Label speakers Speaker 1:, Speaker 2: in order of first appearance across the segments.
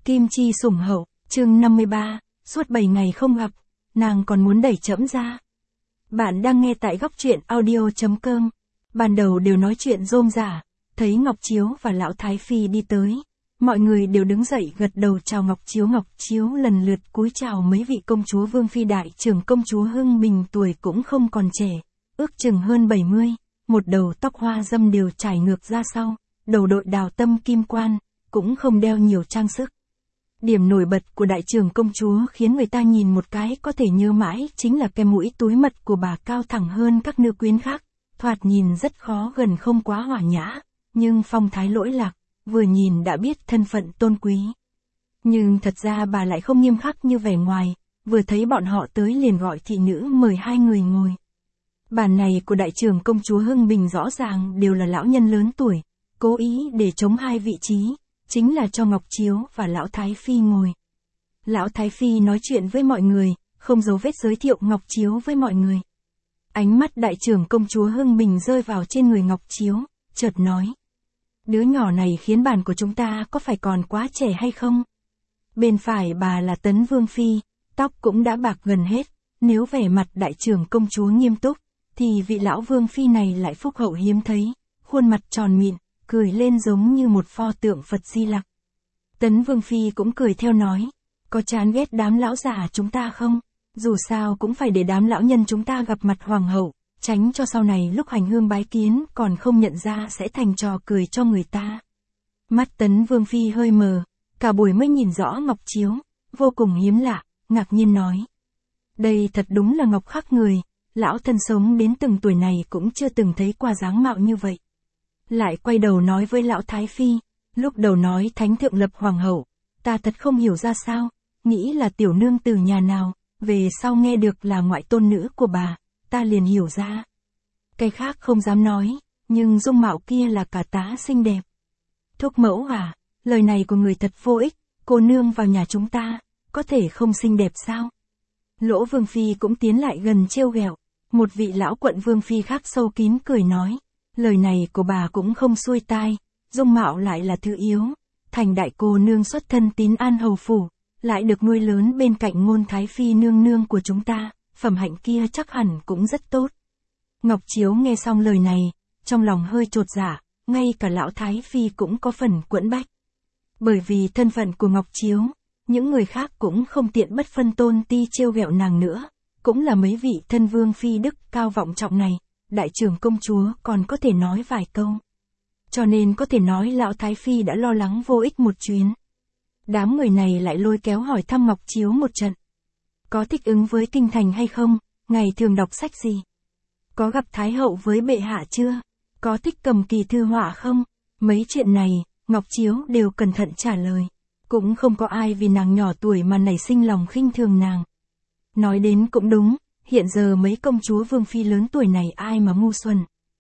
Speaker 1: Kim chi sủng hậu, chương 53, suốt 7 ngày không gặp, nàng còn muốn đẩy trẫm ra. Bạn đang nghe tại góc truyện audio.com. Ban đầu đều nói chuyện rôm rả, thấy Ngọc Chiếu và Lão Thái Phi đi tới. Mọi người đều đứng dậy gật đầu chào Ngọc Chiếu. Ngọc Chiếu lần lượt cúi chào mấy vị công chúa Vương Phi đại trưởng công chúa Hưng Bình tuổi cũng không còn trẻ, ước chừng hơn 70, một đầu tóc hoa dâm đều trải ngược ra sau, đầu đội đào tâm kim quan, cũng không đeo nhiều trang sức. Điểm nổi bật của đại trưởng công chúa khiến người ta nhìn một cái có thể nhớ mãi chính là cái mũi túi mật của bà cao thẳng hơn các nữ quyến khác, thoạt nhìn rất khó gần không quá hòa nhã, nhưng phong thái lỗi lạc, vừa nhìn đã biết thân phận tôn quý. Nhưng thật ra bà lại không nghiêm khắc như vẻ ngoài, vừa thấy bọn họ tới liền gọi thị nữ mời hai người ngồi. Bàn này của đại trưởng công chúa Hưng Bình rõ ràng đều là lão nhân lớn tuổi, cố ý để chống hai vị trí, chính là cho Ngọc Chiếu và Lão Thái Phi ngồi. Lão Thái Phi nói chuyện với mọi người, không giấu vết giới thiệu Ngọc Chiếu với mọi người. Ánh mắt đại trưởng công chúa Hưng Bình rơi vào trên người Ngọc Chiếu, chợt nói. Đứa nhỏ này khiến bàn của chúng ta có phải còn quá trẻ hay không? Bên phải bà là Tấn Vương Phi, tóc cũng đã bạc gần hết, nếu vẻ mặt đại trưởng công chúa nghiêm túc, thì vị lão Vương Phi này lại phúc hậu hiếm thấy, khuôn mặt tròn mịn, cười lên giống như một pho tượng Phật Di Lặc. Tấn Vương Phi cũng cười theo nói, có chán ghét đám lão già chúng ta không? Dù sao cũng phải để đám lão nhân chúng ta gặp mặt hoàng hậu, tránh cho sau này lúc hành hương bái kiến còn không nhận ra sẽ thành trò cười cho người ta. Mắt Tấn Vương Phi hơi mờ, cả buổi mới nhìn rõ Ngọc Chiếu, vô cùng hiếm lạ, ngạc nhiên nói. Đây thật đúng là ngọc khắc người, lão thân sống đến từng tuổi này cũng chưa từng thấy qua dáng mạo như vậy. Lại quay đầu nói với Lão Thái Phi, lúc đầu nói thánh thượng lập hoàng hậu, ta thật không hiểu ra sao, nghĩ là tiểu nương từ nhà nào, về sau nghe được là ngoại tôn nữ của bà, ta liền hiểu ra. Cái khác không dám nói, nhưng dung mạo kia là cả tá xinh đẹp. Thúc mẫu à, lời này của người thật vô ích, cô nương vào nhà chúng ta, có thể không xinh đẹp sao? Lỗ Vương Phi cũng tiến lại gần trêu ghẹo, một vị lão quận Vương Phi khác sâu kín cười nói. Lời này của bà cũng không xuôi tai, dung mạo lại là thứ yếu, thành đại cô nương xuất thân Tín An hầu phủ, lại được nuôi lớn bên cạnh Ngôn Thái Phi nương nương của chúng ta, phẩm hạnh kia chắc hẳn cũng rất tốt. Ngọc Chiếu nghe xong lời này, trong lòng hơi chột dạ, ngay cả Lão Thái Phi cũng có phần quẫn bách. Bởi vì thân phận của Ngọc Chiếu, những người khác cũng không tiện bất phân tôn ti trêu ghẹo nàng nữa, cũng là mấy vị thân vương phi đức cao vọng trọng này. Đại trưởng công chúa còn có thể nói vài câu. Cho nên có thể nói Lão Thái Phi đã lo lắng vô ích một chuyến. Đám người này lại lôi kéo hỏi thăm Ngọc Chiếu một trận. Có thích ứng với kinh thành hay không? Ngày thường đọc sách gì? Có gặp Thái hậu với bệ hạ chưa? Có thích cầm kỳ thư họa không? Mấy chuyện này, Ngọc Chiếu đều cẩn thận trả lời. Cũng không có ai vì nàng nhỏ tuổi mà nảy sinh lòng khinh thường nàng. Nói đến cũng đúng. Hiện giờ mấy công chúa Vương Phi lớn tuổi này ai mà ngu xuẩn.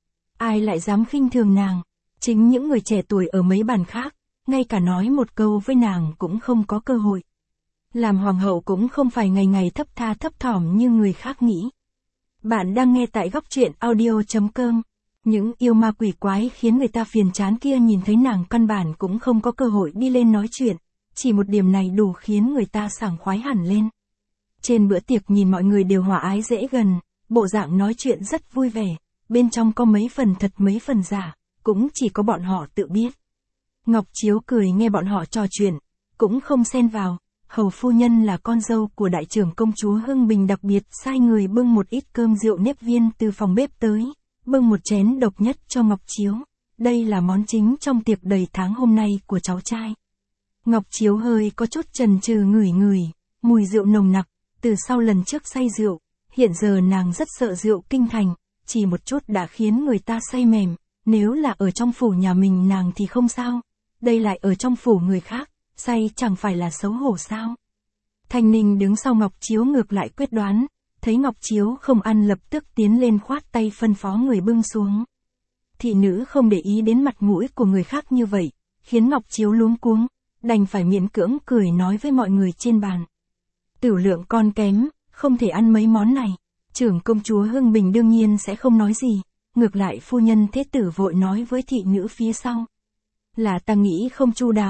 Speaker 1: Ai lại dám khinh thường nàng. Chính những người trẻ tuổi ở mấy bàn khác, ngay cả nói một câu với nàng cũng không có cơ hội. Làm hoàng hậu cũng không phải ngày ngày thấp tha thấp thỏm như người khác nghĩ. Bạn đang nghe tại góc truyện audio.com. Những yêu ma quỷ quái khiến người ta phiền chán kia nhìn thấy nàng căn bản cũng không có cơ hội đi lên nói chuyện. Chỉ một điểm này đủ khiến người ta sảng khoái hẳn lên. Trên bữa tiệc nhìn mọi người đều hòa ái dễ gần, bộ dạng nói chuyện rất vui vẻ, bên trong có mấy phần thật mấy phần giả, cũng chỉ có bọn họ tự biết. Ngọc Chiếu cười nghe bọn họ trò chuyện, cũng không xen vào, hầu phu nhân là con dâu của đại trưởng công chúa Hưng Bình đặc biệt sai người bưng một ít cơm rượu nếp viên từ phòng bếp tới, bưng một chén độc nhất cho Ngọc Chiếu, đây là món chính trong tiệc đầy tháng hôm nay của cháu trai. Ngọc Chiếu hơi có chút chần chừ ngửi ngửi, mùi rượu nồng nặc. Từ sau lần trước say rượu, hiện giờ nàng rất sợ rượu kinh thành, chỉ một chút đã khiến người ta say mềm, nếu là ở trong phủ nhà mình nàng thì không sao, đây lại ở trong phủ người khác, say chẳng phải là xấu hổ sao. Thanh Ninh đứng sau Ngọc Chiếu ngược lại quyết đoán, thấy Ngọc Chiếu không ăn lập tức tiến lên khoát tay phân phó người bưng xuống. Thị nữ không để ý đến mặt mũi của người khác như vậy, khiến Ngọc Chiếu luống cuống, đành phải miễn cưỡng cười nói với mọi người trên bàn. Tửu lượng con kém, không thể ăn mấy món này. Trưởng công chúa Hưng Bình đương nhiên sẽ không nói gì, ngược lại phu nhân thế tử vội nói với thị nữ phía sau. Là ta nghĩ không chu đáo,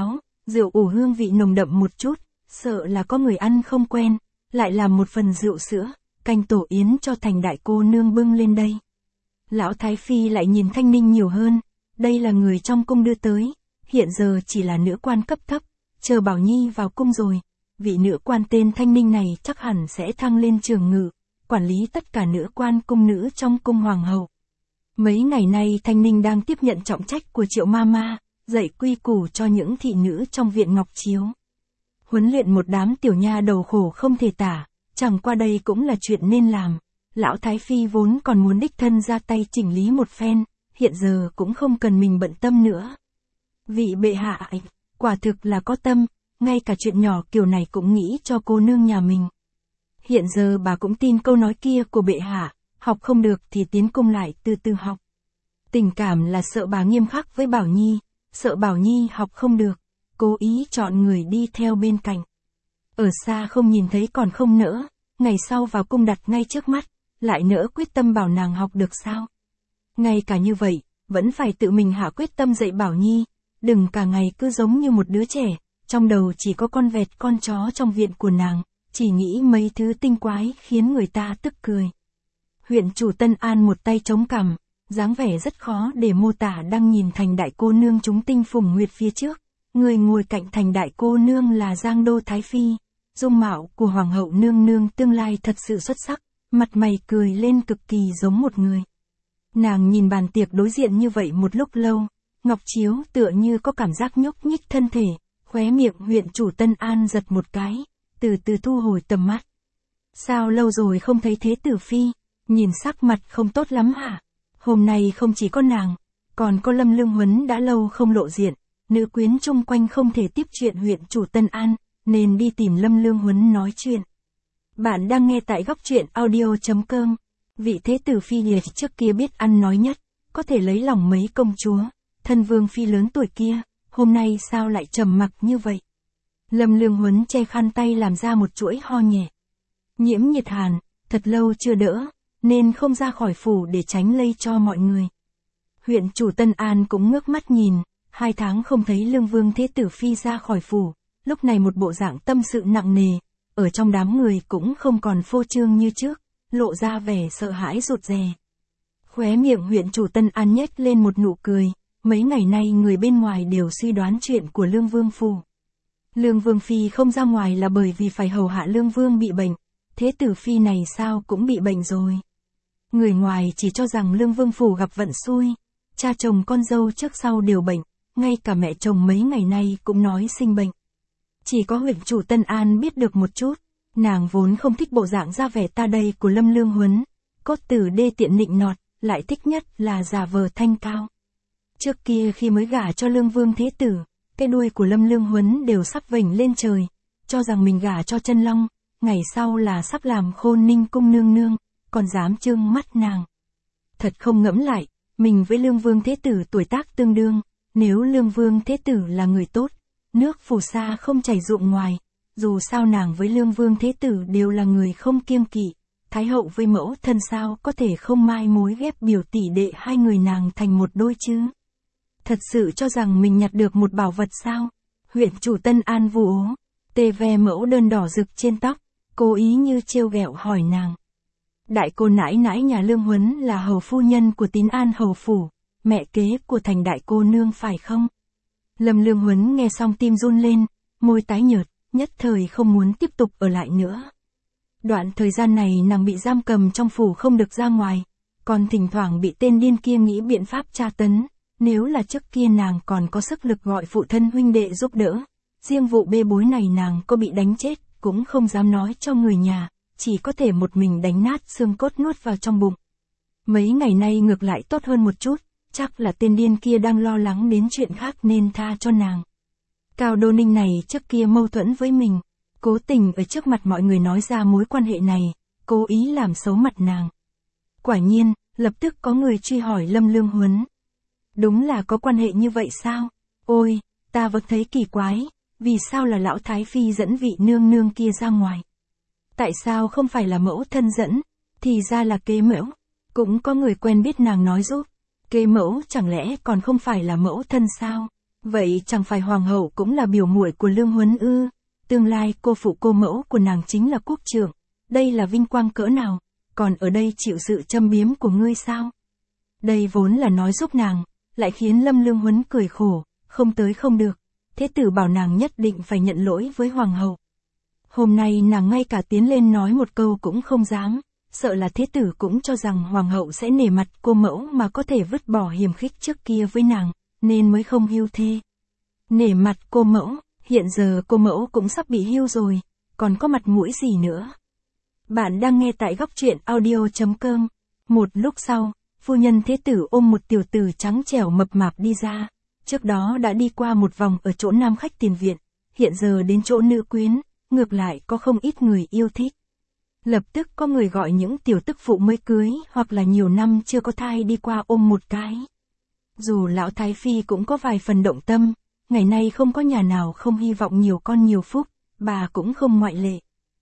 Speaker 1: rượu ủ hương vị nồng đậm một chút, sợ là có người ăn không quen, lại làm một phần rượu sữa, canh tổ yến cho Thành đại cô nương bưng lên đây. Lão Thái Phi lại nhìn Thanh Ninh nhiều hơn, đây là người trong cung đưa tới, hiện giờ chỉ là nữ quan cấp thấp, chờ Bảo Nhi vào cung rồi, vị nữ quan tên Thanh Ninh này chắc hẳn sẽ thăng lên trường ngự, quản lý tất cả nữ quan cung nữ trong cung hoàng hậu. Mấy ngày nay Thanh Ninh đang tiếp nhận trọng trách của Triệu Mama, dạy quy củ cho những thị nữ trong viện Ngọc Chiếu. Huấn luyện một đám tiểu nha đầu khổ không thể tả, chẳng qua đây cũng là chuyện nên làm. Lão Thái Phi vốn còn muốn đích thân ra tay chỉnh lý một phen, hiện giờ cũng không cần mình bận tâm nữa. Vị bệ hạ ấy, quả thực là có tâm, ngay cả chuyện nhỏ kiểu này cũng nghĩ cho cô nương nhà mình. Hiện giờ bà cũng tin câu nói kia của bệ hạ, học không được thì tiến cung lại từ từ học. Tình cảm là sợ bà nghiêm khắc với Bảo Nhi, sợ Bảo Nhi học không được, cố ý chọn người đi theo bên cạnh. Ở xa không nhìn thấy còn không nỡ, ngày sau vào cung đặt ngay trước mắt, lại nỡ quyết tâm bảo nàng học được sao? Ngay cả như vậy, vẫn phải tự mình hạ quyết tâm dạy Bảo Nhi, đừng cả ngày cứ giống như một đứa trẻ, trong đầu chỉ có con vẹt con chó trong viện của nàng, chỉ nghĩ mấy thứ tinh quái khiến người ta tức cười. Huyện chủ Tân An một tay chống cằm, dáng vẻ rất khó để mô tả đang nhìn Thành đại cô nương chúng tinh phùng nguyệt phía trước, người ngồi cạnh Thành đại cô nương là Giang Đô Thái Phi, dung mạo của Hoàng hậu nương nương tương lai thật sự xuất sắc, mặt mày cười lên cực kỳ giống một người. Nàng nhìn bàn tiệc đối diện như vậy một lúc lâu, Ngọc Chiếu tựa như có cảm giác nhúc nhích thân thể, khóe miệng huyện chủ Tân An giật một cái, từ từ thu hồi tầm mắt. Sao lâu rồi không thấy Thế Tử Phi, nhìn sắc mặt không tốt lắm hả? Hôm nay không chỉ có nàng, còn có Lâm Lương Huấn đã lâu không lộ diện, nữ quyến chung quanh không thể tiếp chuyện huyện chủ Tân An, nên đi tìm Lâm Lương Huấn nói chuyện. Bạn đang nghe tại góc truyện audio.com. Vị Thế Tử Phi liệt trước kia biết ăn nói nhất, có thể lấy lòng mấy công chúa, thân vương phi lớn tuổi kia, hôm nay sao lại trầm mặc như vậy? Lâm Lương Huấn che khăn tay làm ra một chuỗi ho nhẹ. Nhiễm nhiệt hàn, thật lâu chưa đỡ, nên không ra khỏi phủ để tránh lây cho mọi người. Huyện chủ Tân An cũng ngước mắt nhìn, 2 tháng không thấy Lương Vương Thế Tử Phi ra khỏi phủ, lúc này một bộ dạng tâm sự nặng nề, ở trong đám người cũng không còn phô trương như trước, lộ ra vẻ sợ hãi rụt rè. Khóe miệng huyện chủ Tân An nhếch lên một nụ cười, mấy ngày nay người bên ngoài đều suy đoán chuyện của Lương Vương phủ. Lương Vương Phi không ra ngoài là bởi vì phải hầu hạ Lương Vương bị bệnh, Thế Tử Phi này sao cũng bị bệnh rồi. Người ngoài chỉ cho rằng Lương Vương phủ gặp vận xui, cha chồng con dâu trước sau đều bệnh, ngay cả mẹ chồng mấy ngày nay cũng nói sinh bệnh. Chỉ có huyện chủ Tân An biết được một chút, nàng vốn không thích bộ dạng ra vẻ ta đây của Lâm Lương Huấn, cốt tử đê tiện nịnh nọt, lại thích nhất là giả vờ thanh cao. Trước kia khi mới gả cho Lương Vương Thế Tử, cái đuôi của Lâm Lương Huấn đều sắp vểnh lên trời, cho rằng mình gả cho Chân Long, ngày sau là sắp làm Khôn Ninh cung nương nương, còn dám trương mắt nàng. Thật không ngẫm lại, mình với Lương Vương Thế Tử tuổi tác tương đương, nếu Lương Vương Thế Tử là người tốt, nước phù sa không chảy ruộng ngoài, dù sao nàng với Lương Vương Thế Tử đều là người không kiêng kỵ, Thái hậu với mẫu thân sao có thể không mai mối ghép biểu tỷ đệ hai người nàng thành một đôi chứ? Thật sự cho rằng mình nhặt được một bảo vật sao? Huyện chủ Tân An vu ố, tê ve mẫu đơn đỏ rực trên tóc, cố ý như trêu ghẹo hỏi nàng. Đại cô nãi nãi nhà Lương Huấn là hầu phu nhân của Tín An hầu phủ, mẹ kế của Thành đại cô nương phải không? Lâm Lương Huấn nghe xong tim run lên, môi tái nhợt, nhất thời không muốn tiếp tục ở lại nữa. Đoạn thời gian này nàng bị giam cầm trong phủ không được ra ngoài, còn thỉnh thoảng bị tên điên kia nghĩ biện pháp tra tấn, nếu là trước kia nàng còn có sức lực gọi phụ thân huynh đệ giúp đỡ, riêng vụ bê bối này nàng có bị đánh chết cũng không dám nói cho người nhà, chỉ có thể một mình đánh nát xương cốt nuốt vào trong bụng. Mấy ngày nay ngược lại tốt hơn một chút, chắc là tên điên kia đang lo lắng đến chuyện khác nên tha cho nàng. Cao Đô Ninh này trước kia mâu thuẫn với mình, cố tình ở trước mặt mọi người nói ra mối quan hệ này, cố ý làm xấu mặt nàng. Quả nhiên, lập tức có người truy hỏi Lâm Lương Huấn. Đúng là có quan hệ như vậy sao? Ôi, ta vẫn thấy kỳ quái, vì sao là lão Thái Phi dẫn vị nương nương kia ra ngoài? Tại sao không phải là mẫu thân dẫn, thì ra là kế mẫu? Cũng có người quen biết nàng nói giúp, kế mẫu chẳng lẽ còn không phải là mẫu thân sao? Vậy chẳng phải hoàng hậu cũng là biểu muội của Lương Huấn ư? Tương lai cô phụ cô mẫu của nàng chính là quốc trưởng, đây là vinh quang cỡ nào, còn ở đây chịu sự châm biếm của ngươi sao? Đây vốn là nói giúp nàng, lại khiến Lâm Lương Huấn cười khổ, không tới không được, thế tử bảo nàng nhất định phải nhận lỗi với hoàng hậu. Hôm nay nàng ngay cả tiến lên nói một câu cũng không dám, sợ là thế tử cũng cho rằng hoàng hậu sẽ nể mặt cô mẫu mà có thể vứt bỏ hiềm khích trước kia với nàng, nên mới không hưu thê. Nể mặt cô mẫu, hiện giờ cô mẫu cũng sắp bị hưu rồi, còn có mặt mũi gì nữa. Bạn đang nghe tại góc truyện audio.com. Một lúc sau, phu nhân thế tử ôm một tiểu tử trắng trẻo mập mạp đi ra, trước đó đã đi qua một vòng ở chỗ nam khách tiền viện, hiện giờ đến chỗ nữ quyến, ngược lại có không ít người yêu thích. Lập tức có người gọi những tiểu tức phụ mới cưới hoặc là nhiều năm chưa có thai đi qua ôm một cái. Dù lão thái phi cũng có vài phần động tâm, ngày nay không có nhà nào không hy vọng nhiều con nhiều phúc, bà cũng không ngoại lệ.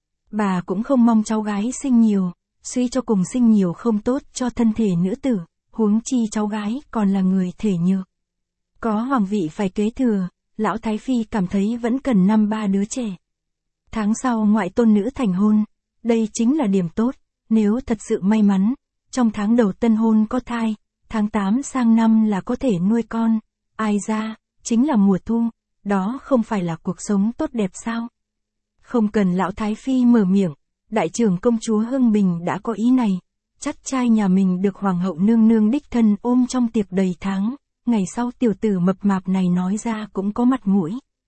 Speaker 1: Bà cũng không mong cháu gái sinh nhiều, suy cho cùng sinh nhiều không tốt cho thân thể nữ tử, huống chi cháu gái còn là người thể nhược. Có hoàng vị phải kế thừa, lão thái phi cảm thấy vẫn cần 5-3 đứa trẻ. Tháng sau ngoại tôn nữ thành hôn, đây chính là điểm tốt, nếu thật sự may mắn, trong tháng đầu tân hôn có thai, tháng 8 sang năm là có thể nuôi con, ai ra, chính là mùa thu, đó không phải là cuộc sống tốt đẹp sao? Không cần lão thái phi mở miệng, đại trưởng công chúa Hưng Bình đã có ý này, chắc trai nhà mình được hoàng hậu nương nương đích thân ôm trong tiệc đầy tháng, ngày sau tiểu tử mập mạp này nói ra cũng có mặt mũi.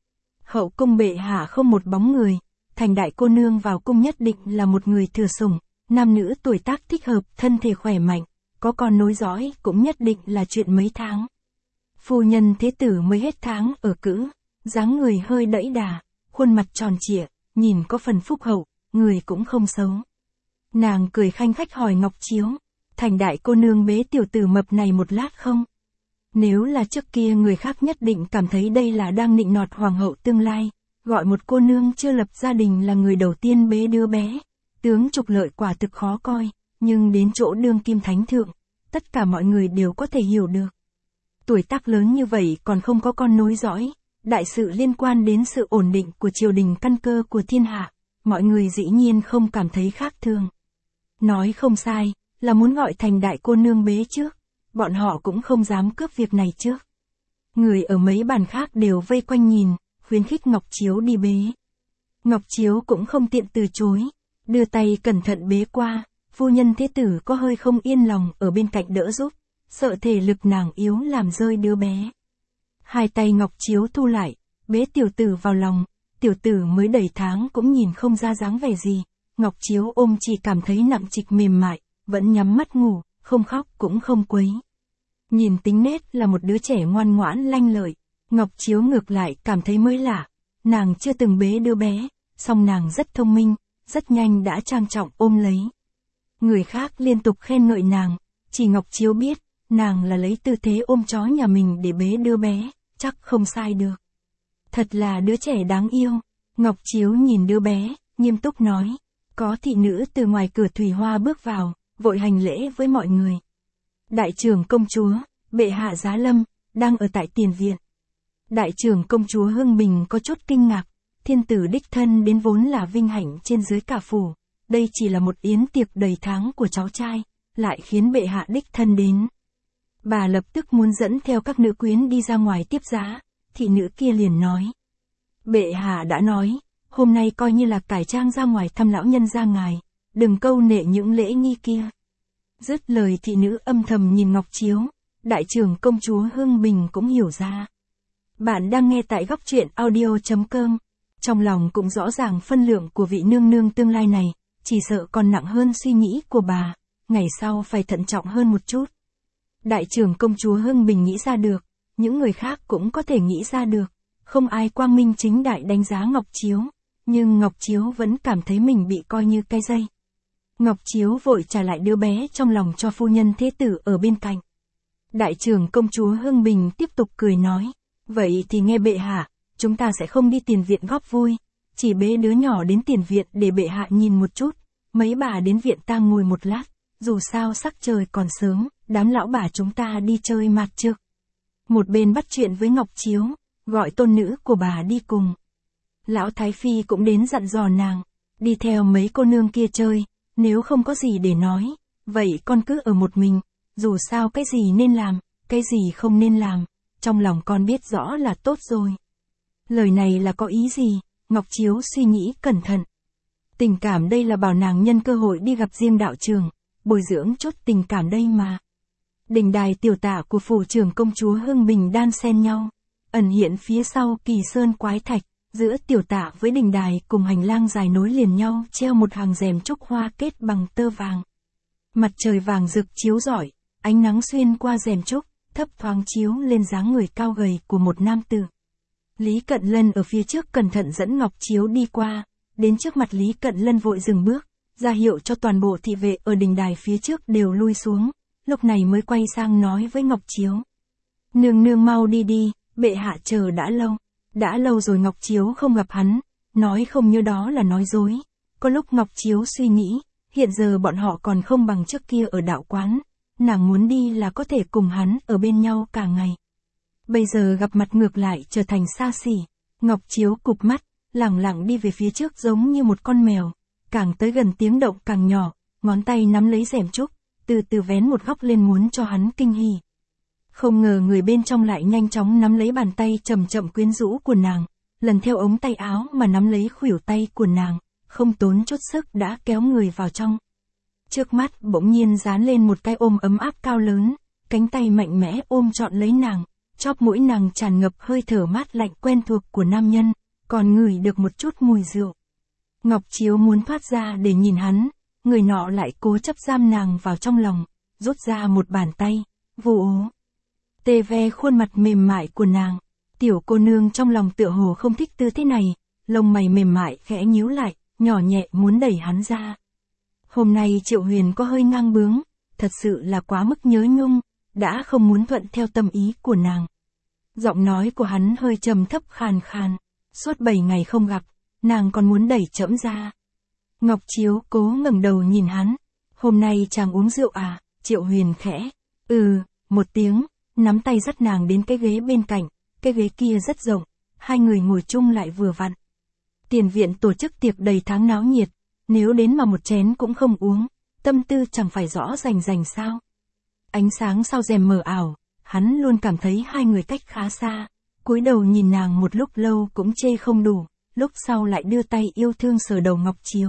Speaker 1: Hậu cung bệ hạ không một bóng người, thành đại cô nương vào cung nhất định là một người thừa sủng, nam nữ tuổi tác thích hợp, thân thể khỏe mạnh, có con nối dõi cũng nhất định là chuyện mấy tháng. Phu nhân thế tử mới hết tháng ở cữ, dáng người hơi đẫy đà, khuôn mặt tròn trịa, nhìn có phần phúc hậu, người cũng không xấu. Nàng cười khanh khách hỏi Ngọc Chiếu, thành đại cô nương bế tiểu tử mập này một lát không? Nếu là trước kia người khác nhất định cảm thấy đây là đang nịnh nọt hoàng hậu tương lai, gọi một cô nương chưa lập gia đình là người đầu tiên bế đứa bé. Tướng trục lợi quả thực khó coi, nhưng đến chỗ đương kim thánh thượng, tất cả mọi người đều có thể hiểu được. Tuổi tác lớn như vậy còn không có con nối dõi, đại sự liên quan đến sự ổn định của triều đình căn cơ của thiên hạ, mọi người dĩ nhiên không cảm thấy khác thường. Nói không sai, là muốn gọi thành đại cô nương bế trước, bọn họ cũng không dám cướp việc này trước. Người ở mấy bàn khác đều vây quanh nhìn, khuyến khích Ngọc Chiếu đi bế. Ngọc Chiếu cũng không tiện từ chối, đưa tay cẩn thận bế qua, phu nhân thế tử có hơi không yên lòng ở bên cạnh đỡ giúp, sợ thể lực nàng yếu làm rơi đứa bé. Hai tay Ngọc Chiếu thu lại, bế tiểu tử vào lòng, tiểu tử mới đầy tháng cũng nhìn không ra dáng vẻ gì, Ngọc Chiếu ôm chỉ cảm thấy nặng trịch mềm mại, vẫn nhắm mắt ngủ, không khóc cũng không quấy. Nhìn tính nết là một đứa trẻ ngoan ngoãn lanh lợi, Ngọc Chiếu ngược lại cảm thấy mới lạ, nàng chưa từng bế đứa bé, song nàng rất thông minh, rất nhanh đã trang trọng ôm lấy. Người khác liên tục khen ngợi nàng, chỉ Ngọc Chiếu biết, nàng là lấy tư thế ôm chó nhà mình để bế đứa bé, chắc không sai được. Thật là đứa trẻ đáng yêu. Ngọc Chiếu nhìn đứa bé, nghiêm túc nói, có thị nữ từ ngoài cửa thủy hoa bước vào, vội hành lễ với mọi người. Đại trưởng công chúa, bệ hạ giá lâm, đang ở tại tiền viện. Đại trưởng công chúa Hưng Bình có chút kinh ngạc, thiên tử đích thân đến vốn là vinh hạnh trên dưới cả phủ, đây chỉ là một yến tiệc đầy tháng của cháu trai, lại khiến bệ hạ đích thân đến. Bà lập tức muốn dẫn theo các nữ quyến đi ra ngoài tiếp giá, thị nữ kia liền nói. Bệ hạ đã nói, hôm nay coi như là cải trang ra ngoài thăm lão nhân gia ngài, đừng câu nệ những lễ nghi kia. Dứt lời thị nữ âm thầm nhìn Ngọc Chiếu, đại trưởng công chúa Hưng Bình cũng hiểu ra. Bạn đang nghe tại góc truyện audio.com, trong lòng cũng rõ ràng phân lượng của vị nương nương tương lai này, chỉ sợ còn nặng hơn suy nghĩ của bà, ngày sau phải thận trọng hơn một chút. Đại trưởng công chúa Hưng Bình nghĩ ra được, những người khác cũng có thể nghĩ ra được, không ai quang minh chính đại đánh giá Ngọc Chiếu, nhưng Ngọc Chiếu vẫn cảm thấy mình bị coi như cái dây. Ngọc Chiếu vội trả lại đứa bé trong lòng cho phu nhân thế tử ở bên cạnh. Đại trưởng công chúa Hưng Bình tiếp tục cười nói, vậy thì nghe bệ hạ, chúng ta sẽ không đi tiền viện góp vui, chỉ bế đứa nhỏ đến tiền viện để bệ hạ nhìn một chút, mấy bà đến viện ta ngồi một lát, dù sao sắc trời còn sớm, đám lão bà chúng ta đi chơi mặt trước. Một bên bắt chuyện với Ngọc Chiếu, gọi tôn nữ của bà đi cùng. Lão Thái Phi cũng đến dặn dò nàng, đi theo mấy cô nương kia chơi, nếu không có gì để nói, vậy con cứ ở một mình, dù sao cái gì nên làm, cái gì không nên làm, trong lòng con biết rõ là tốt rồi. Lời này là có ý gì? Ngọc Chiếu suy nghĩ cẩn thận. Tình cảm đây là bảo nàng nhân cơ hội đi gặp riêng đạo trưởng, bồi dưỡng chút tình cảm đây mà. Đình đài tiểu tả của phủ trưởng công chúa Hưng Bình đan xen nhau, ẩn hiện phía sau Kỳ Sơn quái thạch, giữa tiểu tả với đình đài cùng hành lang dài nối liền nhau treo một hàng rèm trúc hoa kết bằng tơ vàng. Mặt trời vàng rực chiếu rọi, ánh nắng xuyên qua rèm trúc, thấp thoáng chiếu lên dáng người cao gầy của một nam tử. Lý Cận Lân ở phía trước cẩn thận dẫn Ngọc Chiếu đi qua, đến trước mặt Lý Cận Lân vội dừng bước, ra hiệu cho toàn bộ thị vệ ở đình đài phía trước đều lui xuống, lúc này mới quay sang nói với Ngọc Chiếu. Nương nương mau đi đi, bệ hạ chờ đã lâu rồi Ngọc Chiếu không gặp hắn, nói không nhớ đó là nói dối. Có lúc Ngọc Chiếu suy nghĩ, hiện giờ bọn họ còn không bằng trước kia ở đạo quán, nàng muốn đi là có thể cùng hắn ở bên nhau cả ngày. Bây giờ gặp mặt ngược lại trở thành xa xỉ. Ngọc Chiếu cụp mắt, lẳng lặng đi về phía trước giống như một con mèo, càng tới gần tiếng động càng nhỏ, ngón tay nắm lấy rèm trúc, từ từ vén một góc lên muốn cho hắn kinh hỉ. Không ngờ người bên trong lại nhanh chóng nắm lấy bàn tay chậm chậm quyến rũ của nàng, lần theo ống tay áo mà nắm lấy khuỷu tay của nàng, không tốn chút sức đã kéo người vào trong. Trước mắt bỗng nhiên dán lên một cái ôm ấm áp cao lớn, cánh tay mạnh mẽ ôm trọn lấy nàng, chóp mũi nàng tràn ngập hơi thở mát lạnh quen thuộc của nam nhân, còn ngửi được một chút mùi rượu. Ngọc Chiếu muốn thoát ra để nhìn hắn, người nọ lại cố chấp giam nàng vào trong lòng, rút ra một bàn tay, vồ tê ve khuôn mặt mềm mại của nàng. Tiểu cô nương trong lòng tựa hồ không thích tư thế này, lông mày mềm mại khẽ nhíu lại, nhỏ nhẹ muốn đẩy hắn ra. Hôm nay Triệu Huyền có hơi ngang bướng, thật sự là quá mức nhớ nhung, đã không muốn thuận theo tâm ý của nàng. Giọng nói của hắn hơi trầm thấp khàn khàn, suốt 7 ngày không gặp, nàng còn muốn đẩy trẫm ra. Ngọc Chiếu cố ngẩng đầu nhìn hắn, hôm nay chàng uống rượu à? Triệu Huyền khẽ, một tiếng, nắm tay dắt nàng đến cái ghế bên cạnh, cái ghế kia rất rộng, hai người ngồi chung lại vừa vặn. Tiền viện tổ chức tiệc đầy tháng náo nhiệt, nếu đến mà một chén cũng không uống, tâm tư chẳng phải rõ rành sao. Ánh sáng sau rèm mờ ảo, hắn luôn cảm thấy hai người cách khá xa, cúi đầu nhìn nàng một lúc lâu cũng chê không đủ, lúc sau lại đưa tay yêu thương sờ đầu Ngọc Chiếu.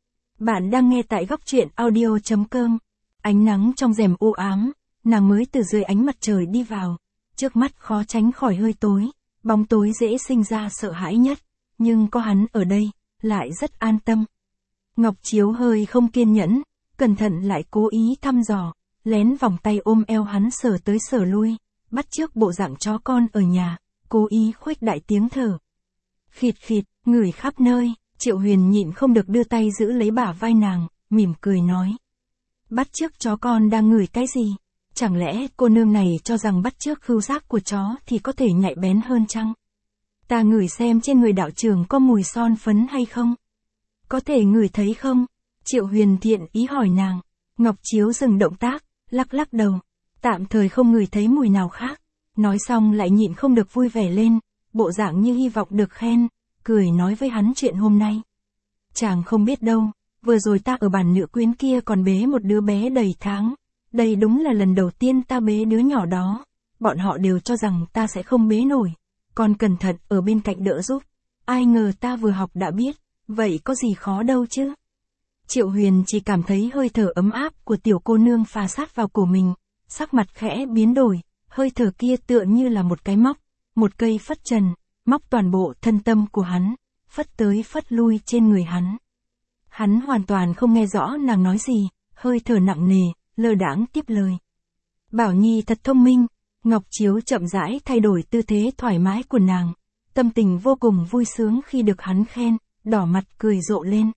Speaker 1: Bạn đang nghe tại góc truyện audio.com. Ánh nắng trong rèm u ám, nàng mới từ dưới ánh mặt trời đi vào, trước mắt khó tránh khỏi hơi tối, bóng tối dễ sinh ra sợ hãi nhất, nhưng có hắn ở đây, lại rất an tâm. Ngọc Chiếu hơi không kiên nhẫn, cẩn thận lại cố ý thăm dò, lén vòng tay ôm eo hắn sờ tới sờ lui, bắt chước bộ dạng chó con ở nhà, cố ý khuếch đại tiếng thở. Khịt khịt, ngửi khắp nơi, Triệu Huyền nhịn không được đưa tay giữ lấy bả vai nàng, mỉm cười nói. Bắt chước chó con đang ngửi cái gì? Chẳng lẽ cô nương này cho rằng bắt chước khứu giác của chó thì có thể nhạy bén hơn chăng? Ta ngửi xem trên người đạo trưởng có mùi son phấn hay không? Có thể ngửi thấy không? Triệu Huyền thiện ý hỏi nàng. Ngọc Chiếu dừng động tác, lắc lắc đầu. Tạm thời không ngửi thấy mùi nào khác. Nói xong lại nhịn không được vui vẻ lên, bộ dạng như hy vọng được khen, cười nói với hắn chuyện hôm nay. Chàng không biết đâu, vừa rồi ta ở bản nữ quyến kia còn bế một đứa bé đầy tháng. Đây đúng là lần đầu tiên ta bế đứa nhỏ đó. Bọn họ đều cho rằng ta sẽ không bế nổi. Còn cẩn thận ở bên cạnh đỡ giúp. Ai ngờ ta vừa học đã biết, vậy có gì khó đâu chứ. Triệu Huyền chỉ cảm thấy hơi thở ấm áp của tiểu cô nương phà sát vào cổ mình, sắc mặt khẽ biến đổi, hơi thở kia tựa như là một cái móc, một cây phất trần, móc toàn bộ thân tâm của hắn, phất tới phất lui trên người hắn. Hắn hoàn toàn không nghe rõ nàng nói gì, hơi thở nặng nề, lơ đãng tiếp lời. Bảo Nhi thật thông minh. Ngọc Chiếu chậm rãi thay đổi tư thế thoải mái của nàng, tâm tình vô cùng vui sướng khi được hắn khen, đỏ mặt cười rộ lên.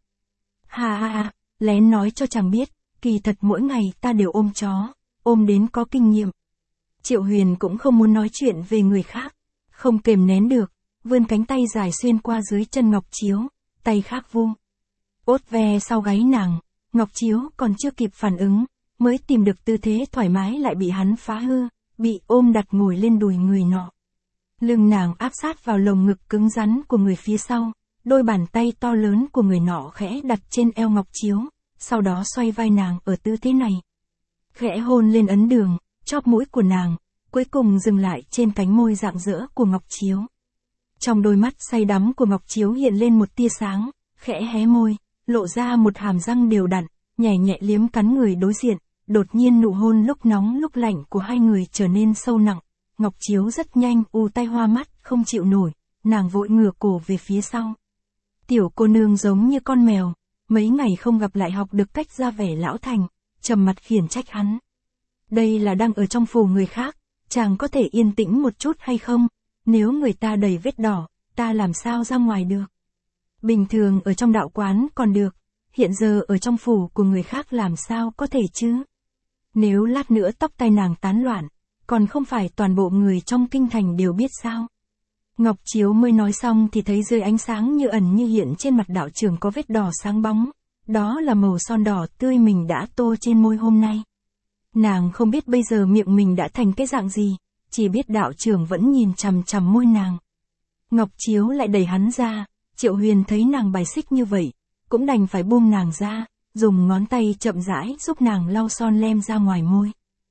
Speaker 1: Ha ha ha, lén nói cho chàng biết, kỳ thật mỗi ngày ta đều ôm chó, ôm đến có kinh nghiệm. Triệu Huyền cũng không muốn nói chuyện về người khác, không kềm nén được, vươn cánh tay dài xuyên qua dưới chân Ngọc Chiếu, tay khác vung ốt ve sau gáy nàng. Ngọc Chiếu còn chưa kịp phản ứng, mới tìm được tư thế thoải mái lại bị hắn phá hư, bị ôm đặt ngồi lên đùi người nọ. Lưng nàng áp sát vào lồng ngực cứng rắn của người phía sau, đôi bàn tay to lớn của người nọ khẽ đặt trên eo Ngọc Chiếu, sau đó xoay vai nàng ở tư thế này. Khẽ hôn lên ấn đường, chóp mũi của nàng, cuối cùng dừng lại trên cánh môi rạng rỡ của Ngọc Chiếu. Trong đôi mắt say đắm của Ngọc Chiếu hiện lên một tia sáng, khẽ hé môi, lộ ra một hàm răng đều đặn, nhẹ nhẹ liếm cắn người đối diện, đột nhiên nụ hôn lúc nóng lúc lạnh của hai người trở nên sâu nặng. Ngọc Chiếu rất nhanh tay hoa mắt, không chịu nổi, nàng vội ngửa cổ về phía sau. Tiểu cô nương giống như con mèo, mấy ngày không gặp lại học được cách ra vẻ lão thành, trầm mặt khiển trách hắn. Đây là đang ở trong phủ người khác, chàng có thể yên tĩnh một chút hay không? Nếu người ta đầy vết đỏ, ta làm sao ra ngoài được? Bình thường ở trong đạo quán còn được, hiện giờ ở trong phủ của người khác làm sao có thể chứ? Nếu lát nữa tóc tai nàng tán loạn, còn không phải toàn bộ người trong kinh thành đều biết sao? Ngọc Chiếu mới nói xong thì thấy dưới ánh sáng như ẩn như hiện trên mặt đạo trưởng có vết đỏ sáng bóng, đó là màu son đỏ tươi mình đã tô trên môi hôm nay. Nàng không biết bây giờ miệng mình đã thành cái dạng gì, chỉ biết đạo trưởng vẫn nhìn chằm chằm môi nàng. Ngọc Chiếu lại đẩy hắn ra, Triệu Huyền thấy nàng bài xích như vậy, cũng đành phải buông nàng ra, dùng ngón tay chậm rãi giúp nàng lau son lem ra ngoài môi.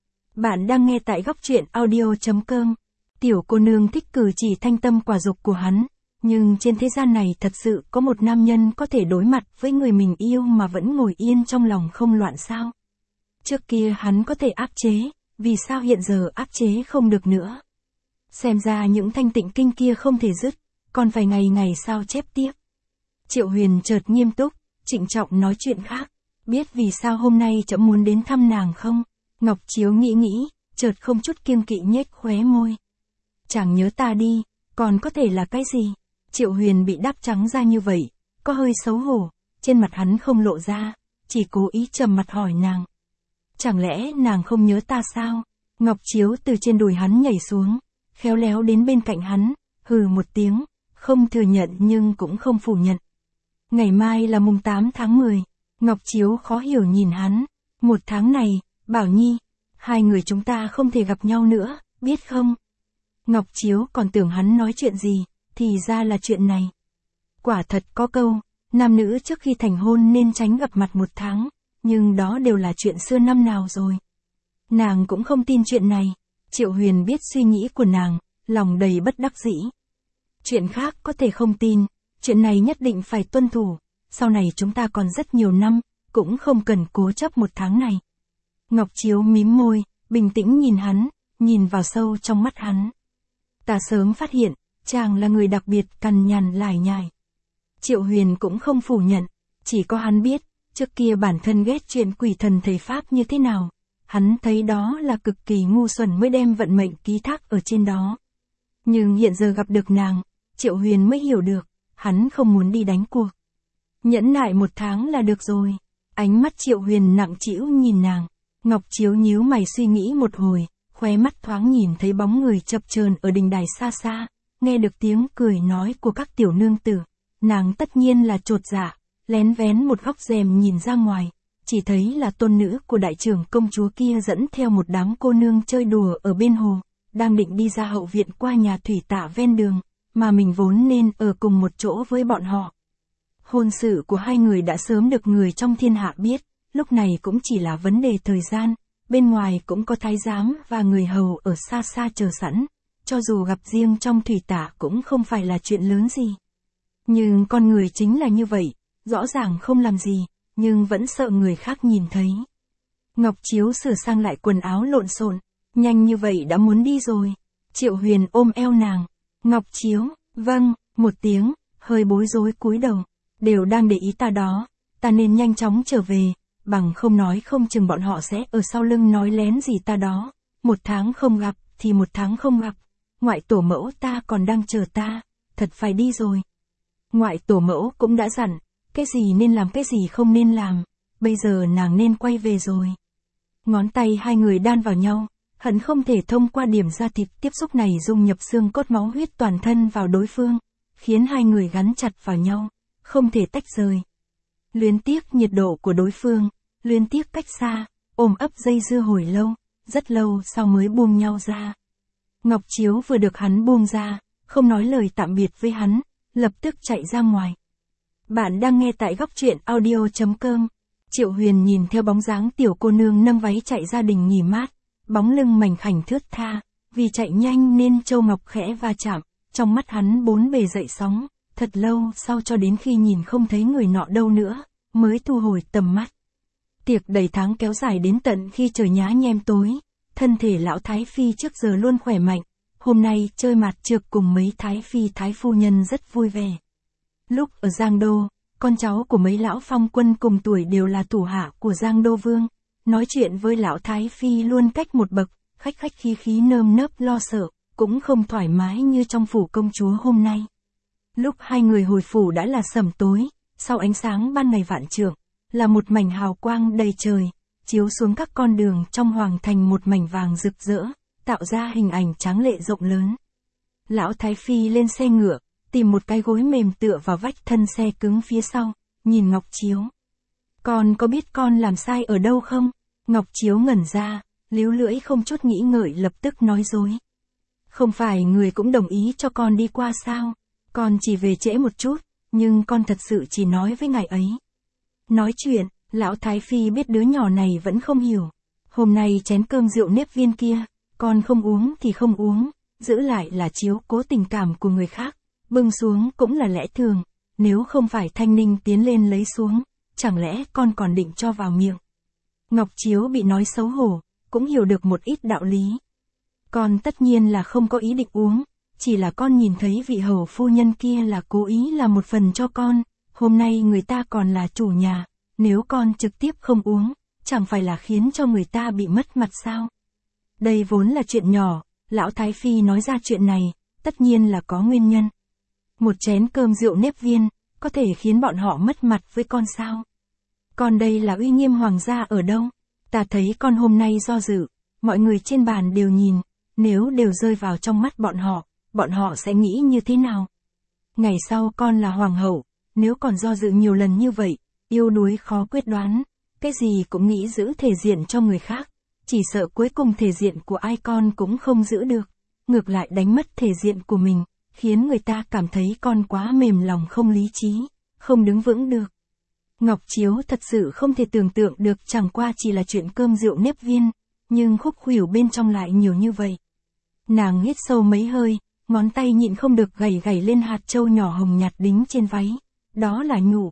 Speaker 1: Bạn đang nghe tại góc truyện audio.com. Tiểu cô nương thích cử chỉ thanh tâm quả dục của hắn, nhưng trên thế gian này thật sự có một nam nhân có thể đối mặt với người mình yêu mà vẫn ngồi yên trong lòng không loạn sao? Trước kia hắn có thể áp chế, vì sao hiện giờ áp chế không được nữa? Xem ra những thanh tịnh kinh kia không thể dứt, còn phải ngày ngày sao chép tiếp. Triệu Huyền chợt nghiêm túc, trịnh trọng nói chuyện khác, biết vì sao hôm nay trẫm muốn đến thăm nàng không? Ngọc Chiếu nghĩ, chợt không chút kiêng kỵ nhếch khóe môi. Chàng nhớ ta đi, còn có thể là cái gì? Triệu Huyền bị đáp trắng ra như vậy, có hơi xấu hổ, trên mặt hắn không lộ ra, chỉ cố ý trầm mặt hỏi nàng. Chẳng lẽ nàng không nhớ ta sao? Ngọc Chiếu từ trên đùi hắn nhảy xuống, khéo léo đến bên cạnh hắn, hừ một tiếng, không thừa nhận nhưng cũng không phủ nhận. Ngày mai là mùng 8 tháng 10, Ngọc Chiếu khó hiểu nhìn hắn, một tháng này, Bảo Nhi, hai người chúng ta không thể gặp nhau nữa, biết không? Ngọc Chiếu còn tưởng hắn nói chuyện gì, thì ra là chuyện này. Quả thật có câu, nam nữ trước khi thành hôn nên tránh gặp mặt một tháng, nhưng đó đều là chuyện xưa năm nào rồi. Nàng cũng không tin chuyện này, Triệu Huyền biết suy nghĩ của nàng, lòng đầy bất đắc dĩ. Chuyện khác có thể không tin, chuyện này nhất định phải tuân thủ, sau này chúng ta còn rất nhiều năm, cũng không cần cố chấp một tháng này. Ngọc Chiếu mím môi, bình tĩnh nhìn hắn, nhìn vào sâu trong mắt hắn. Ta sớm phát hiện, chàng là người đặc biệt cằn nhằn lải nhải. Triệu Huyền cũng không phủ nhận, chỉ có hắn biết, trước kia bản thân ghét chuyện quỷ thần thầy Pháp như thế nào. Hắn thấy đó là cực kỳ ngu xuẩn mới đem vận mệnh ký thác ở trên đó. Nhưng hiện giờ gặp được nàng, Triệu Huyền mới hiểu được, hắn không muốn đi đánh cuộc. Nhẫn nại một tháng là được rồi. Ánh mắt Triệu Huyền nặng trĩu nhìn nàng. Ngọc Chiếu nhíu mày suy nghĩ một hồi, khóe mắt thoáng nhìn thấy bóng người chập chờn ở đình đài xa xa, nghe được tiếng cười nói của các tiểu nương tử. Nàng tất nhiên là chột dạ, lén vén một góc rèm nhìn ra ngoài, chỉ thấy là tôn nữ của đại trưởng công chúa kia dẫn theo một đám cô nương chơi đùa ở bên hồ, đang định đi ra hậu viện qua nhà thủy tạ ven đường, mà mình vốn nên ở cùng một chỗ với bọn họ. Hôn sự của hai người đã sớm được người trong thiên hạ biết, lúc này cũng chỉ là vấn đề thời gian, bên ngoài cũng có thái giám và người hầu ở xa xa chờ sẵn, cho dù gặp riêng trong thủy tạ cũng không phải là chuyện lớn gì. Nhưng con người chính là như vậy, rõ ràng không làm gì, nhưng vẫn sợ người khác nhìn thấy. Ngọc Chiếu sửa sang lại quần áo lộn xộn, nhanh như vậy đã muốn đi rồi. Triệu Huyền ôm eo nàng. Ngọc Chiếu, vâng, một tiếng, hơi bối rối cúi đầu. Đều đang để ý ta đó, ta nên nhanh chóng trở về, bằng không nói không chừng bọn họ sẽ ở sau lưng nói lén gì ta đó. Một tháng không gặp, thì một tháng không gặp. Ngoại tổ mẫu ta còn đang chờ ta, thật phải đi rồi. Ngoại tổ mẫu cũng đã dặn, cái gì nên làm cái gì không nên làm, bây giờ nàng nên quay về rồi. Ngón tay hai người đan vào nhau, hận không thể thông qua điểm da thịt tiếp xúc này dung nhập xương cốt máu huyết toàn thân vào đối phương, khiến hai người gắn chặt vào nhau, không thể tách rời. Luyến tiếc nhiệt độ của đối phương, luyến tiếc cách xa, ôm ấp dây dưa hồi lâu, rất lâu sau mới buông nhau ra. Ngọc Chiếu vừa được hắn buông ra, không nói lời tạm biệt với hắn, lập tức chạy ra ngoài. Bạn đang nghe tại góc truyện audio.com. Triệu Huyền nhìn theo bóng dáng tiểu cô nương nâng váy chạy ra đình nghỉ mát, bóng lưng mảnh khảnh thướt tha, vì chạy nhanh nên châu ngọc khẽ va chạm, trong mắt hắn bốn bề dậy sóng, thật lâu sau cho đến khi nhìn không thấy người nọ đâu nữa, mới thu hồi tầm mắt. Tiệc đầy tháng kéo dài đến tận khi trời nhá nhem tối, thân thể lão Thái Phi trước giờ luôn khỏe mạnh, hôm nay chơi mạt trược cùng mấy Thái Phi Thái Phu Nhân rất vui vẻ. Lúc ở Giang Đô, con cháu của mấy lão phong quân cùng tuổi đều là thủ hạ của Giang Đô Vương, nói chuyện với lão Thái Phi luôn cách một bậc, khách khách khí khí nơm nớp lo sợ, cũng không thoải mái như trong phủ công chúa hôm nay. Lúc hai người hồi phủ đã là sẩm tối, sau ánh sáng ban ngày vạn trượng, là một mảnh hào quang đầy trời, chiếu xuống các con đường trong hoàng thành một mảnh vàng rực rỡ, tạo ra hình ảnh tráng lệ rộng lớn. Lão Thái Phi lên xe ngựa, tìm một cái gối mềm tựa vào vách thân xe cứng phía sau, nhìn Ngọc Chiếu. Con có biết con làm sai ở đâu không? Ngọc Chiếu ngẩn ra, líu lưỡi không chút nghĩ ngợi lập tức nói dối. Không phải người cũng đồng ý cho con đi qua sao? Con chỉ về trễ một chút, nhưng con thật sự chỉ nói với ngài ấy. Nói chuyện, lão Thái Phi biết đứa nhỏ này vẫn không hiểu. Hôm nay chén cơm rượu nếp viên kia, con không uống thì không uống, giữ lại là chiếu cố tình cảm của người khác, bưng xuống cũng là lẽ thường, nếu không phải Thanh Ninh tiến lên lấy xuống, chẳng lẽ con còn định cho vào miệng. Ngọc Chiếu bị nói xấu hổ, cũng hiểu được một ít đạo lý. Con tất nhiên là không có ý định uống, chỉ là con nhìn thấy vị hầu phu nhân kia là cố ý làm một phần cho con, hôm nay người ta còn là chủ nhà, nếu con trực tiếp không uống, chẳng phải là khiến cho người ta bị mất mặt sao? Đây vốn là chuyện nhỏ, lão Thái Phi nói ra chuyện này, tất nhiên là có nguyên nhân. Một chén cơm rượu nếp viên, có thể khiến bọn họ mất mặt với con sao? Còn đây là uy nghiêm hoàng gia ở đâu? Ta thấy con hôm nay do dự, mọi người trên bàn đều nhìn, nếu đều rơi vào trong mắt bọn họ sẽ nghĩ như thế nào? Ngày sau con là hoàng hậu, nếu còn do dự nhiều lần như vậy, yếu đuối khó quyết đoán, cái gì cũng nghĩ giữ thể diện cho người khác, chỉ sợ cuối cùng thể diện của ai con cũng không giữ được, ngược lại đánh mất thể diện của mình, khiến người ta cảm thấy con quá mềm lòng không lý trí, không đứng vững được. Ngọc Chiếu thật sự không thể tưởng tượng được chẳng qua chỉ là chuyện cơm rượu nếp viên, nhưng khúc khuỷu bên trong lại nhiều như vậy. Nàng hít sâu mấy hơi, ngón tay nhịn không được gảy gảy lên hạt châu nhỏ hồng nhạt đính trên váy, đó là nhủ.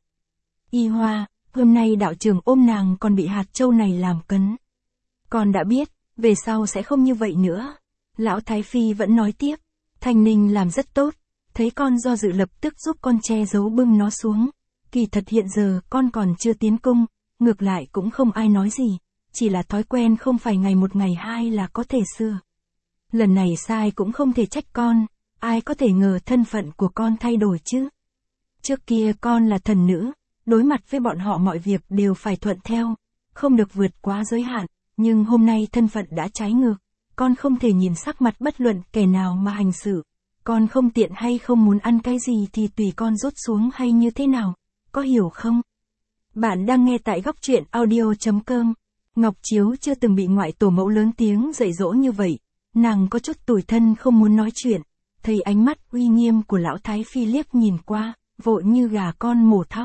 Speaker 1: Y Hoa, hôm nay đạo trưởng ôm nàng còn bị hạt châu này làm cấn. Con đã biết, về sau sẽ không như vậy nữa. Lão Thái Phi vẫn nói tiếp, Thanh Ninh làm rất tốt, thấy con do dự lập tức giúp con che giấu bưng nó xuống. Kỳ thật hiện giờ con còn chưa tiến cung, ngược lại cũng không ai nói gì, chỉ là thói quen không phải ngày một ngày hai là có thể sửa. Lần này sai cũng không thể trách con, ai có thể ngờ thân phận của con thay đổi chứ. Trước kia con là thần nữ, đối mặt với bọn họ mọi việc đều phải thuận theo, không được vượt quá giới hạn, nhưng hôm nay thân phận đã trái ngược, con không thể nhìn sắc mặt bất luận kẻ nào mà hành xử. Con không tiện hay không muốn ăn cái gì thì tùy con rút xuống hay như thế nào, có hiểu không? Bạn đang nghe tại góc truyện audio.com. Ngọc Chiếu chưa từng bị ngoại tổ mẫu lớn tiếng dạy dỗ như vậy, nàng có chút tủi thân không muốn nói chuyện, thấy ánh mắt uy nghiêm của lão Thái Phi liếc nhìn qua, vội như gà con mổ thóc.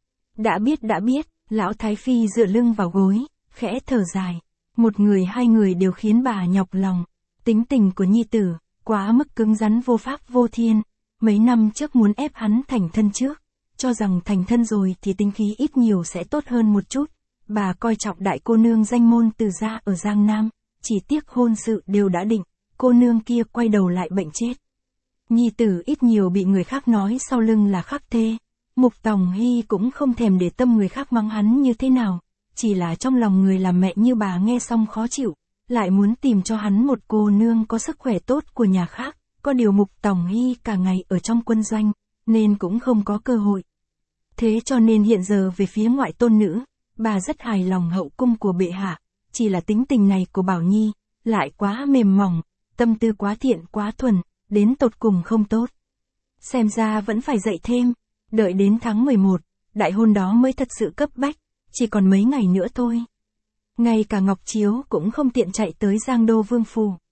Speaker 1: Đã biết, lão Thái Phi dựa lưng vào gối, khẽ thở dài. Một người hai người đều khiến bà nhọc lòng. Tính tình của nhi tử, quá mức cứng rắn vô pháp vô thiên. Mấy năm trước muốn ép hắn thành thân trước, cho rằng thành thân rồi thì tính khí ít nhiều sẽ tốt hơn một chút. Bà coi trọng đại cô nương danh môn từ gia ở Giang Nam, chỉ tiếc hôn sự đều đã định, cô nương kia quay đầu lại bệnh chết. Nhi tử ít nhiều bị người khác nói sau lưng là khắc thê. Mục Tòng Hy cũng không thèm để tâm người khác mắng hắn như thế nào, chỉ là trong lòng người làm mẹ như bà nghe xong khó chịu, lại muốn tìm cho hắn một cô nương có sức khỏe tốt của nhà khác, có điều Mục Tòng Hy cả ngày ở trong quân doanh, nên cũng không có cơ hội. Thế cho nên hiện giờ về phía ngoại tôn nữ, bà rất hài lòng hậu cung của bệ hạ, chỉ là tính tình này của Bảo Nhi, lại quá mềm mỏng, tâm tư quá thiện quá thuần, đến tột cùng không tốt. Xem ra vẫn phải dạy thêm, đợi đến tháng 11, đại hôn đó mới thật sự cấp bách, chỉ còn mấy ngày nữa thôi. Ngay cả Ngọc Chiếu cũng không tiện chạy tới Giang Đô Vương Phủ.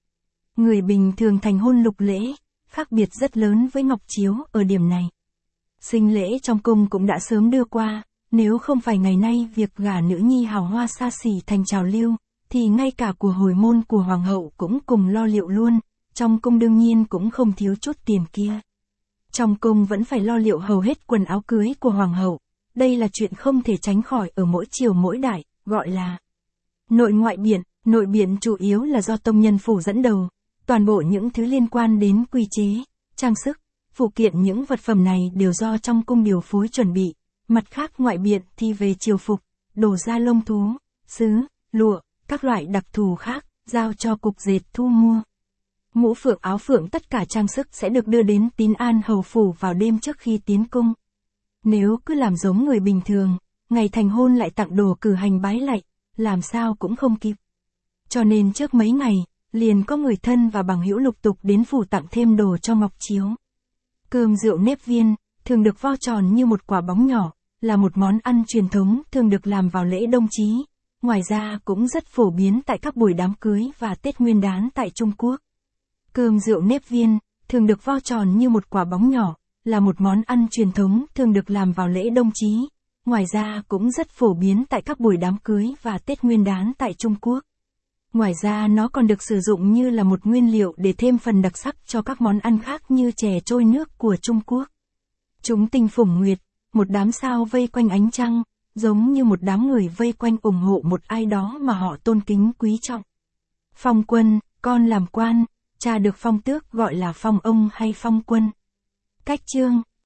Speaker 1: Người bình thường thành hôn lục lễ, khác biệt rất lớn với Ngọc Chiếu ở điểm này. Sinh lễ trong cung cũng đã sớm đưa qua, nếu không phải ngày nay việc gả nữ nhi hào hoa xa xỉ thành trào lưu, thì ngay cả của hồi môn của hoàng hậu cũng cùng lo liệu luôn, trong cung đương nhiên cũng không thiếu chút tiền kia. Trong cung vẫn phải lo liệu hầu hết quần áo cưới của hoàng hậu, đây là chuyện không thể tránh khỏi ở mỗi triều mỗi đại, gọi là nội biện chủ yếu là do tông nhân phủ dẫn đầu, toàn bộ những thứ liên quan đến quy chế, trang sức, phụ kiện những vật phẩm này đều do trong cung điều phối chuẩn bị, mặt khác ngoại biện thì về triều phục, đồ da lông thú, sứ, lụa, các loại đặc thù khác, giao cho cục dệt thu mua. Mũ phượng áo phượng tất cả trang sức sẽ được đưa đến Tín An hầu phủ vào đêm trước khi tiến cung. Nếu cứ làm giống người bình thường, ngày thành hôn lại tặng đồ cử hành bái lạy, làm sao cũng không kịp. Cho nên trước mấy ngày, liền có người thân và bằng hữu lục tục đến phủ tặng thêm đồ cho Ngọc Chiếu. Cơm rượu nếp viên, thường được vo tròn như một quả bóng nhỏ, là một món ăn truyền thống thường được làm vào lễ đông chí. Ngoài ra cũng rất phổ biến tại các buổi đám cưới và Tết Nguyên đán tại Trung Quốc. Cơm rượu nếp viên, thường được vo tròn như một quả bóng nhỏ, là một món ăn truyền thống thường được làm vào lễ đông chí. Ngoài ra cũng rất phổ biến tại các buổi đám cưới và Tết Nguyên đán tại Trung Quốc. Ngoài ra nó còn được sử dụng như là một nguyên liệu để thêm phần đặc sắc cho các món ăn khác như chè trôi nước của Trung Quốc. Chúng tinh phủng nguyệt, một đám sao vây quanh ánh trăng, giống như một đám người vây quanh ủng hộ một ai đó mà họ tôn kính quý trọng. Phong quân, con làm quan, cha được phong tước gọi là phong ông hay phong quân. Cách chương